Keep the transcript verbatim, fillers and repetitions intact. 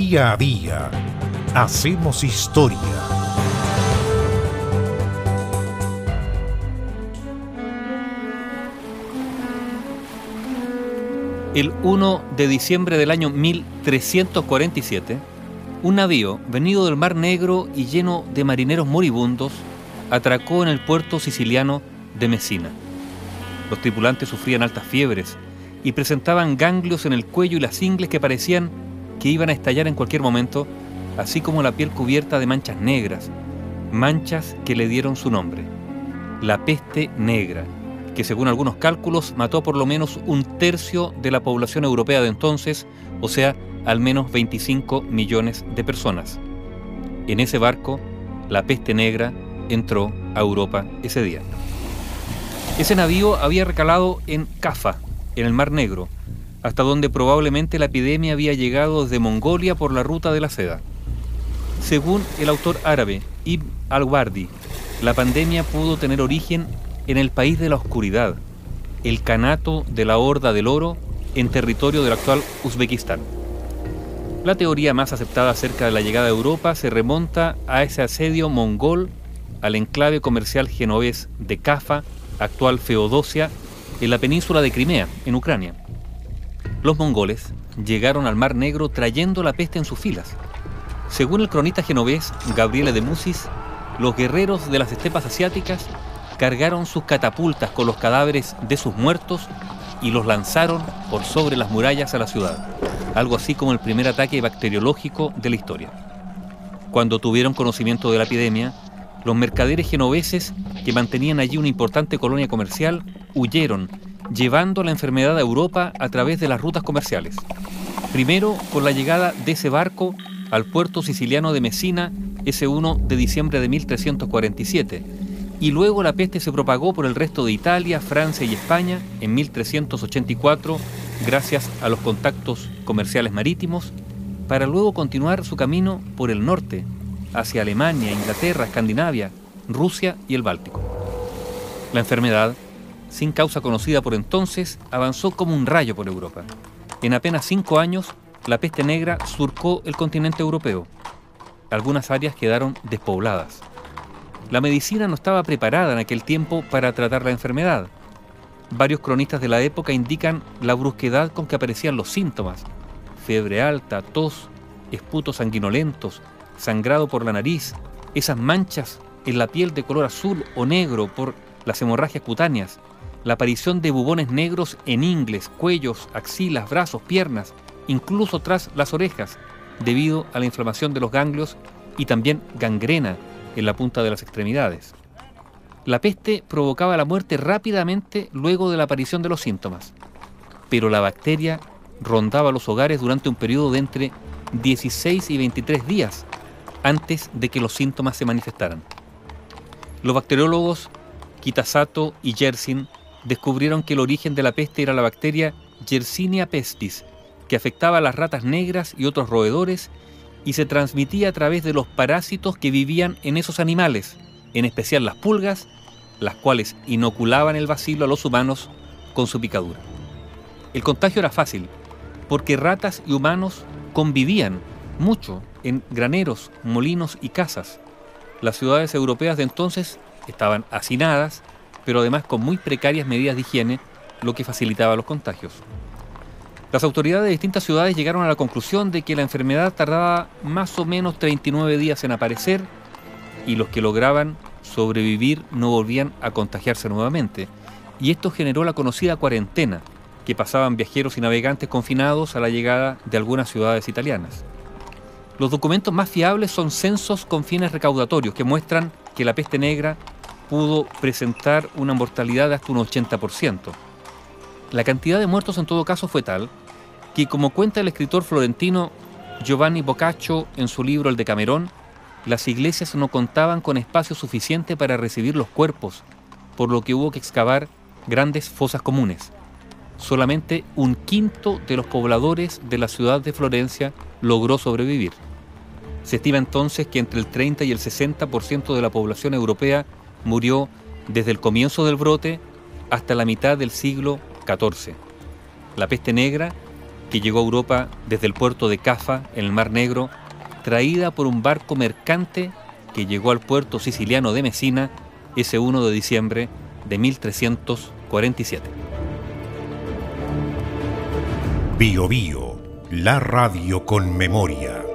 Día a día hacemos historia. El primero de diciembre del año mil trescientos cuarenta y siete, un navío venido del Mar Negro y lleno de marineros moribundos atracó en el puerto siciliano de Messina. Los tripulantes sufrían altas fiebres y presentaban ganglios en el cuello y las ingles que parecían que iban a estallar en cualquier momento, así como la piel cubierta de manchas negras, manchas que le dieron su nombre, la peste negra, que según algunos cálculos mató por lo menos un tercio de la población europea de entonces, o sea, al menos veinticinco millones de personas. En ese barco, la peste negra entró a Europa ese día. Ese navío había recalado en Cafa, en el Mar Negro, hasta donde probablemente la epidemia había llegado desde Mongolia por la ruta de la seda. Según el autor árabe Ibn al-Wardi, la pandemia pudo tener origen en el país de la oscuridad, el Kanato de la Horda del Oro, en territorio del actual Uzbekistán. La teoría más aceptada acerca de la llegada a Europa se remonta a ese asedio mongol al enclave comercial genovés de Cafa, actual Feodosia, en la península de Crimea, en Ucrania. Los mongoles llegaron al Mar Negro trayendo la peste en sus filas. Según el cronista genovés Gabriele de Musis, los guerreros de las estepas asiáticas cargaron sus catapultas con los cadáveres de sus muertos y los lanzaron por sobre las murallas a la ciudad, algo así como el primer ataque bacteriológico de la historia. Cuando tuvieron conocimiento de la epidemia, los mercaderes genoveses, que mantenían allí una importante colonia comercial, huyeron, llevando la enfermedad a Europa a través de las rutas comerciales. Primero, con la llegada de ese barco al puerto siciliano de Messina, ese primero de diciembre de mil trescientos cuarenta y siete, y luego la peste se propagó por el resto de Italia, Francia y España en mil trescientos ochenta y cuatro, gracias a los contactos comerciales marítimos, para luego continuar su camino por el norte, hacia Alemania, Inglaterra, Escandinavia, Rusia y el Báltico. La enfermedad, sin causa conocida por entonces, avanzó como un rayo por Europa. En apenas cinco años, la peste negra surcó el continente europeo. Algunas áreas quedaron despobladas. La medicina no estaba preparada en aquel tiempo para tratar la enfermedad. Varios cronistas de la época indican la brusquedad con que aparecían los síntomas: fiebre alta, tos, esputos sanguinolentos, sangrado por la nariz, esas manchas en la piel de color azul o negro por las hemorragias cutáneas, la aparición de bubones negros en ingles, cuellos, axilas, brazos, piernas, incluso tras las orejas, debido a la inflamación de los ganglios, y también gangrena en la punta de las extremidades. La peste provocaba la muerte rápidamente luego de la aparición de los síntomas, pero la bacteria rondaba los hogares durante un periodo de entre dieciséis y veintitrés días antes de que los síntomas se manifestaran. Los bacteriólogos Kitasato y Yersin descubrieron que el origen de la peste era la bacteria Yersinia pestis, que afectaba a las ratas negras y otros roedores y se transmitía a través de los parásitos que vivían en esos animales, en especial las pulgas, las cuales inoculaban el bacilo a los humanos con su picadura. El contagio era fácil, porque ratas y humanos convivían mucho en graneros, molinos y casas. Las ciudades europeas de entonces estaban hacinadas, pero además con muy precarias medidas de higiene, lo que facilitaba los contagios. Las autoridades de distintas ciudades llegaron a la conclusión de que la enfermedad tardaba más o menos treinta y nueve días en aparecer y los que lograban sobrevivir no volvían a contagiarse nuevamente. Y esto generó la conocida cuarentena, que pasaban viajeros y navegantes confinados a la llegada de algunas ciudades italianas. Los documentos más fiables son censos con fines recaudatorios que muestran que la peste negra pudo presentar una mortalidad de hasta un ochenta por ciento. La cantidad de muertos en todo caso fue tal que, como cuenta el escritor florentino Giovanni Boccaccio en su libro El Decamerón, las iglesias no contaban con espacio suficiente para recibir los cuerpos, por lo que hubo que excavar grandes fosas comunes. Solamente un quinto de los pobladores de la ciudad de Florencia logró sobrevivir. Se estima entonces que entre el treinta y el sesenta por ciento de la población europea murió desde el comienzo del brote hasta la mitad del siglo catorce. La peste negra que llegó a Europa desde el puerto de Cafa, en el Mar Negro, traída por un barco mercante que llegó al puerto siciliano de Mesina ese uno de diciembre de mil trescientos cuarenta y siete. Bio Bio, la radio con memoria.